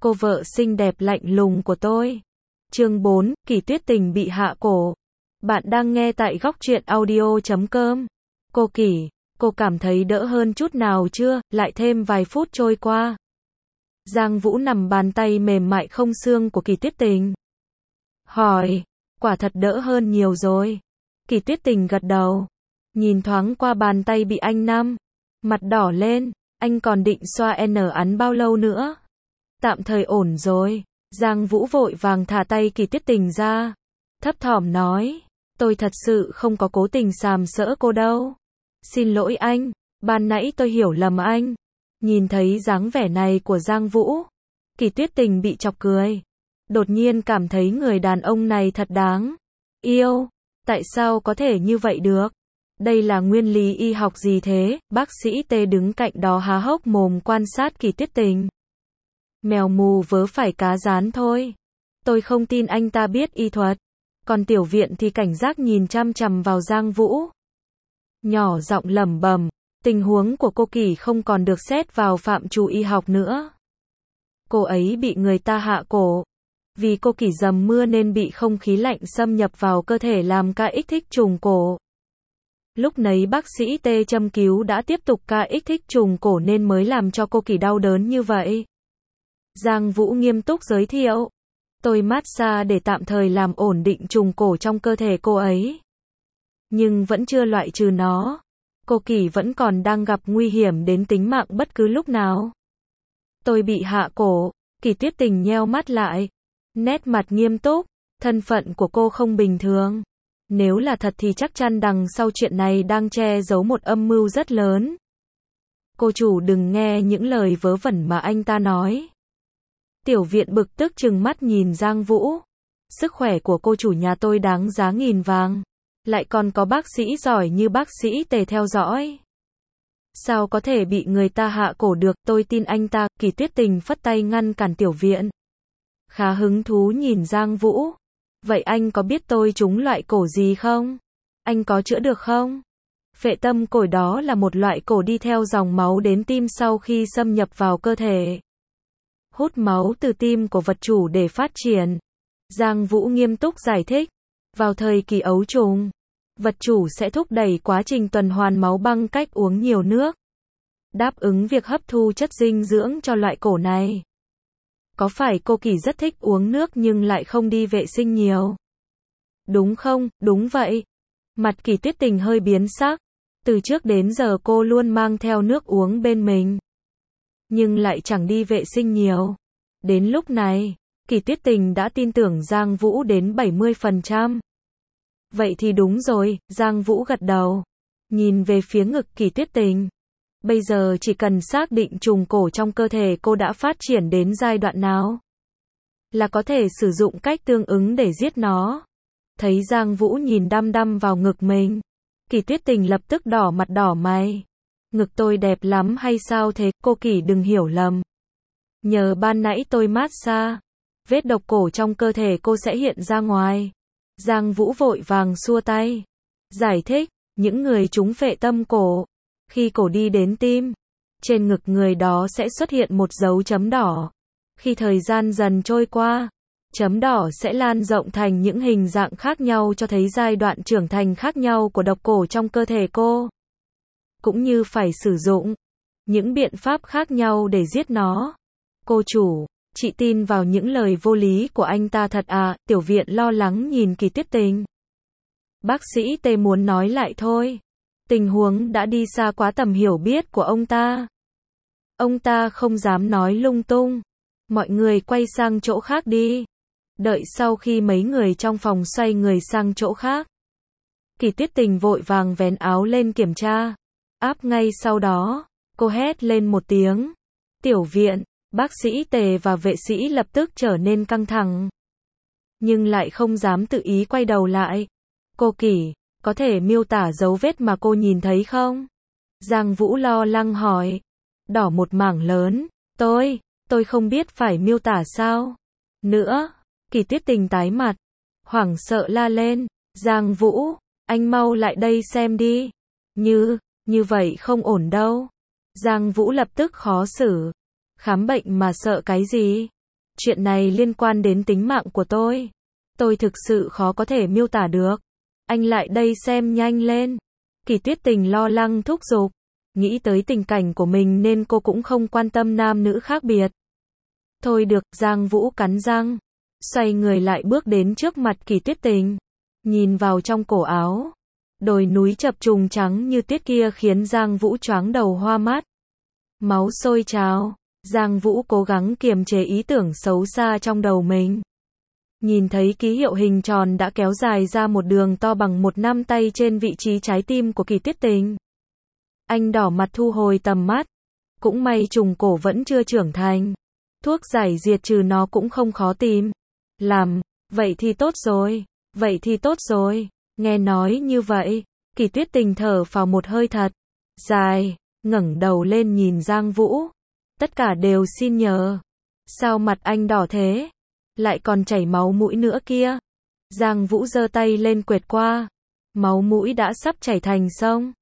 cô vợ xinh đẹp lạnh lùng của tôi. Chương 4, Kỳ Tuyết Tình bị hạ cổ. Bạn đang nghe tại Góc Truyện Audio.com. Cô Kỳ, cô cảm thấy đỡ hơn chút nào chưa? Lại thêm vài phút trôi qua. Giang Vũ nằm bàn tay mềm mại không xương của Kỳ Tuyết Tình. Hỏi, quả thật đỡ hơn nhiều rồi. Kỳ Tuyết Tình gật đầu. Nhìn thoáng qua bàn tay bị anh nắm. Mặt đỏ lên, anh còn định xoa ấn bao lâu nữa? Tạm thời ổn rồi. Giang Vũ vội vàng thả tay Kỳ Tuyết Tình ra. Thấp thỏm nói, tôi thật sự không có cố tình sàm sỡ cô đâu. Xin lỗi anh, ban nãy tôi hiểu lầm anh. Nhìn thấy dáng vẻ này của Giang Vũ, Kỳ Tuyết Tình bị chọc cười. Đột nhiên cảm thấy người đàn ông này thật đáng yêu. Tại sao có thể như vậy được? Đây là nguyên lý y học gì thế? Bác sĩ T đứng cạnh đó há hốc mồm quan sát Kỳ Tuyết Tình. Mèo mù vớ phải cá rán thôi. Tôi không tin anh ta biết y thuật. Còn Tiểu Viện thì cảnh giác nhìn chăm chằm vào Giang Vũ. Nhỏ giọng lẩm bẩm, tình huống của cô Kỳ không còn được xét vào phạm trù y học nữa. Cô ấy bị người ta hạ cổ. Vì cô Kỳ dầm mưa nên bị không khí lạnh xâm nhập vào cơ thể làm kích thích trùng cổ. Lúc nấy bác sĩ T châm cứu đã tiếp tục kích thích trùng cổ nên mới làm cho cô Kỳ đau đớn như vậy. Giang Vũ nghiêm túc giới thiệu. Tôi massage để tạm thời làm ổn định trùng cổ trong cơ thể cô ấy. Nhưng vẫn chưa loại trừ nó. Cô Kỳ vẫn còn đang gặp nguy hiểm đến tính mạng bất cứ lúc nào. Tôi bị hạ cổ. Kỳ Tuyết Tình nheo mắt lại. Nét mặt nghiêm túc. Thân phận của cô không bình thường. Nếu là thật thì chắc chắn đằng sau chuyện này đang che giấu một âm mưu rất lớn. Cô chủ đừng nghe những lời vớ vẩn mà anh ta nói. Tiểu Viện bực tức trừng mắt nhìn Giang Vũ. Sức khỏe của cô chủ nhà tôi đáng giá nghìn vàng. Lại còn có bác sĩ giỏi như bác sĩ Tề theo dõi. Sao có thể bị người ta hạ cổ được, tôi tin anh ta. Kỳ Tuyết Tình phất tay ngăn cản Tiểu Viện. Khá hứng thú nhìn Giang Vũ. Vậy anh có biết tôi trúng loại cổ gì không? Anh có chữa được không? Phệ tâm cổ đó là một loại cổ đi theo dòng máu đến tim sau khi xâm nhập vào cơ thể. Hút máu từ tim của vật chủ để phát triển. Giang Vũ nghiêm túc giải thích. Vào thời kỳ ấu trùng, vật chủ sẽ thúc đẩy quá trình tuần hoàn máu bằng cách uống nhiều nước. Đáp ứng việc hấp thu chất dinh dưỡng cho loại cổ này. Có phải cô Kỳ rất thích uống nước nhưng lại không đi vệ sinh nhiều? Đúng không? Đúng vậy. Mặt Kỳ Tuyết Tình hơi biến sắc. Từ trước đến giờ cô luôn mang theo nước uống bên mình. Nhưng lại chẳng đi vệ sinh nhiều. Đến lúc này, Kỳ Tuyết Tình đã tin tưởng Giang Vũ đến 70%. Vậy thì đúng rồi, Giang Vũ gật đầu. Nhìn về phía ngực Kỳ Tuyết Tình. Bây giờ chỉ cần xác định trùng cổ trong cơ thể cô đã phát triển đến giai đoạn nào, là có thể sử dụng cách tương ứng để giết nó. Thấy Giang Vũ nhìn đăm đăm vào ngực mình, Kỳ Tuyết Tình lập tức đỏ mặt đỏ mày. Ngực tôi đẹp lắm hay sao thế? Cô Kỳ đừng hiểu lầm. Nhờ ban nãy tôi massage, vết độc cổ trong cơ thể cô sẽ hiện ra ngoài. Giang Vũ vội vàng xua tay. Giải thích, những người trúng phệ tâm cổ, khi cổ đi đến tim, trên ngực người đó sẽ xuất hiện một dấu chấm đỏ. Khi thời gian dần trôi qua, chấm đỏ sẽ lan rộng thành những hình dạng khác nhau cho thấy giai đoạn trưởng thành khác nhau của độc cổ trong cơ thể cô. Cũng như phải sử dụng những biện pháp khác nhau để giết nó. Cô chủ, chị tin vào những lời vô lý của anh ta thật à? Tiểu Viện lo lắng nhìn Kỳ Tuyết Tình. Bác sĩ T muốn nói lại thôi. Tình huống đã đi xa quá tầm hiểu biết của ông ta. Ông ta không dám nói lung tung. Mọi người quay sang chỗ khác đi. Đợi sau khi mấy người trong phòng xoay người sang chỗ khác, Kỳ Tuyết Tình vội vàng vén áo lên kiểm tra. Áp ngay sau đó, cô hét lên một tiếng. Tiểu Viện, bác sĩ Tề và vệ sĩ lập tức trở nên căng thẳng. Nhưng lại không dám tự ý quay đầu lại. Cô Kỳ, có thể miêu tả dấu vết mà cô nhìn thấy không? Giang Vũ lo lắng hỏi. Đỏ một mảng lớn. Tôi không biết phải miêu tả sao nữa. Kỳ Tuyết Tình tái mặt, hoảng sợ la lên. Giang Vũ, anh mau lại đây xem đi. Như vậy không ổn đâu. Giang Vũ lập tức khó xử. Khám bệnh mà sợ cái gì? Chuyện này liên quan đến tính mạng của tôi. Tôi thực sự khó có thể miêu tả được. Anh lại đây xem nhanh lên. Kỳ Tuyết Tình lo lắng thúc giục. Nghĩ tới tình cảnh của mình nên cô cũng không quan tâm nam nữ khác biệt. Thôi được, Giang Vũ cắn răng. Xoay người lại bước đến trước mặt Kỳ Tuyết Tình. Nhìn vào trong cổ áo. Đồi núi chập trùng trắng như tuyết kia khiến Giang Vũ choáng đầu hoa mắt. Máu sôi trào. Giang Vũ cố gắng kiềm chế ý tưởng xấu xa trong đầu mình. Nhìn thấy ký hiệu hình tròn đã kéo dài ra một đường to bằng một nắm tay trên vị trí trái tim của Kỳ Tuyết Tình. Anh đỏ mặt thu hồi tầm mắt. Cũng may trùng cổ vẫn chưa trưởng thành. Thuốc giải diệt trừ nó cũng không khó tìm. Vậy thì tốt rồi. Vậy thì tốt rồi. Nghe nói như vậy, Kỳ Tuyết Tình thở phào một hơi thật dài, ngẩng đầu lên nhìn Giang Vũ. Tất cả đều xin nhờ. Sao mặt anh đỏ thế? Lại còn chảy máu mũi nữa kia. Giang Vũ giơ tay lên quệt qua. Máu mũi đã sắp chảy thành sông.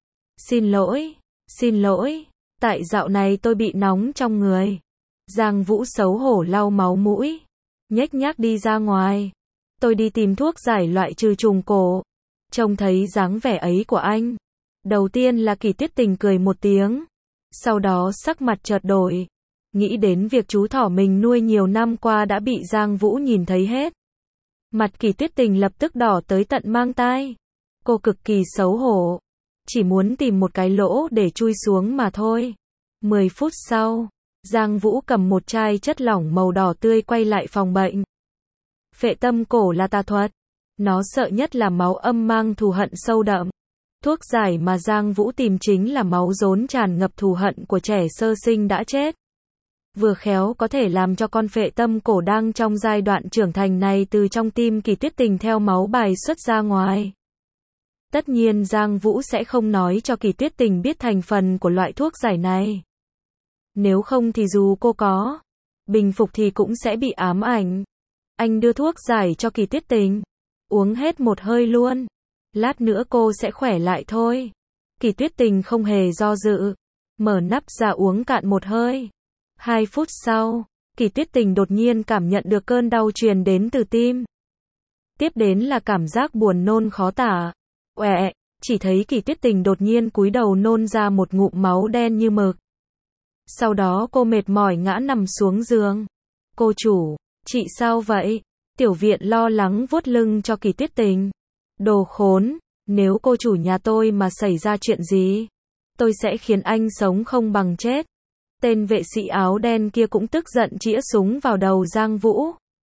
Xin lỗi. Tại dạo này tôi bị nóng trong người. Giang Vũ xấu hổ lau máu mũi. Nhếch nhác đi ra ngoài. Tôi đi tìm thuốc giải loại trừ trùng cổ. Trông thấy dáng vẻ ấy của anh. Đầu tiên là Kỳ Tuyết Tình cười một tiếng. Sau đó sắc mặt chợt đổi. Nghĩ đến việc chú thỏ mình nuôi nhiều năm qua đã bị Giang Vũ nhìn thấy hết. Mặt Kỳ Tuyết Tình lập tức đỏ tới tận mang tai. Cô cực kỳ xấu hổ. Chỉ muốn tìm một cái lỗ để chui xuống mà thôi. 10 phút sau, Giang Vũ cầm một chai chất lỏng màu đỏ tươi quay lại phòng bệnh. Phệ tâm cổ là tà thuật. Nó sợ nhất là máu âm mang thù hận sâu đậm. Thuốc giải mà Giang Vũ tìm chính là máu rốn tràn ngập thù hận của trẻ sơ sinh đã chết. Vừa khéo có thể làm cho con phệ tâm cổ đang trong giai đoạn trưởng thành này từ trong tim Kỳ Tuyết Tình theo máu bài xuất ra ngoài. Tất nhiên Giang Vũ sẽ không nói cho Kỳ Tuyết Tình biết thành phần của loại thuốc giải này. Nếu không thì dù cô có bình phục thì cũng sẽ bị ám ảnh. Anh đưa thuốc giải cho Kỳ Tuyết Tình. Uống hết một hơi luôn. Lát nữa cô sẽ khỏe lại thôi. Kỳ Tuyết Tình không hề do dự. Mở nắp ra uống cạn một hơi. 2 phút sau, Kỳ Tuyết Tình đột nhiên cảm nhận được cơn đau truyền đến từ tim. Tiếp đến là cảm giác buồn nôn khó tả. Chỉ thấy Kỳ Tuyết Tình đột nhiên cúi đầu nôn ra một ngụm máu đen như mực. Sau đó cô mệt mỏi ngã nằm xuống giường. Cô chủ, chị sao vậy? Tiểu viện lo lắng vuốt lưng cho Kỳ Tuyết Tình. Đồ khốn, nếu cô chủ nhà tôi mà xảy ra chuyện gì, tôi sẽ khiến anh sống không bằng chết. Tên vệ sĩ áo đen kia cũng tức giận chĩa súng vào đầu Giang Vũ.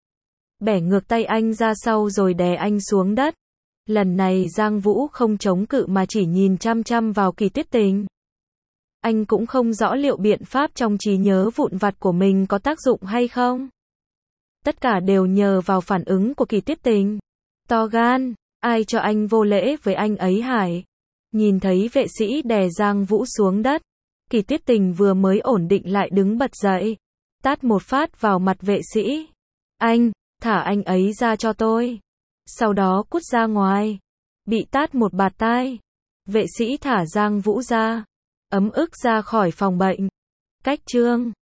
Bẻ ngược tay anh ra sau rồi đè anh xuống đất. Lần này Giang Vũ không chống cự mà chỉ nhìn chăm chăm vào Kỳ Tuyết Tình. Anh cũng không rõ liệu biện pháp trong trí nhớ vụn vặt của mình có tác dụng hay không. Tất cả đều nhờ vào phản ứng của Kỳ Tuyết Tình. To gan, ai cho anh vô lễ với anh ấy hải? Nhìn thấy vệ sĩ đè Giang Vũ xuống đất. Kỳ Tuyết Tình vừa mới ổn định lại đứng bật dậy. Tát một phát vào mặt vệ sĩ. Anh, thả anh ấy ra cho tôi. Sau đó cút ra ngoài. Bị tát một bạt tai. Vệ sĩ thả Giang Vũ ra. Ấm ức ra khỏi phòng bệnh. Cách chương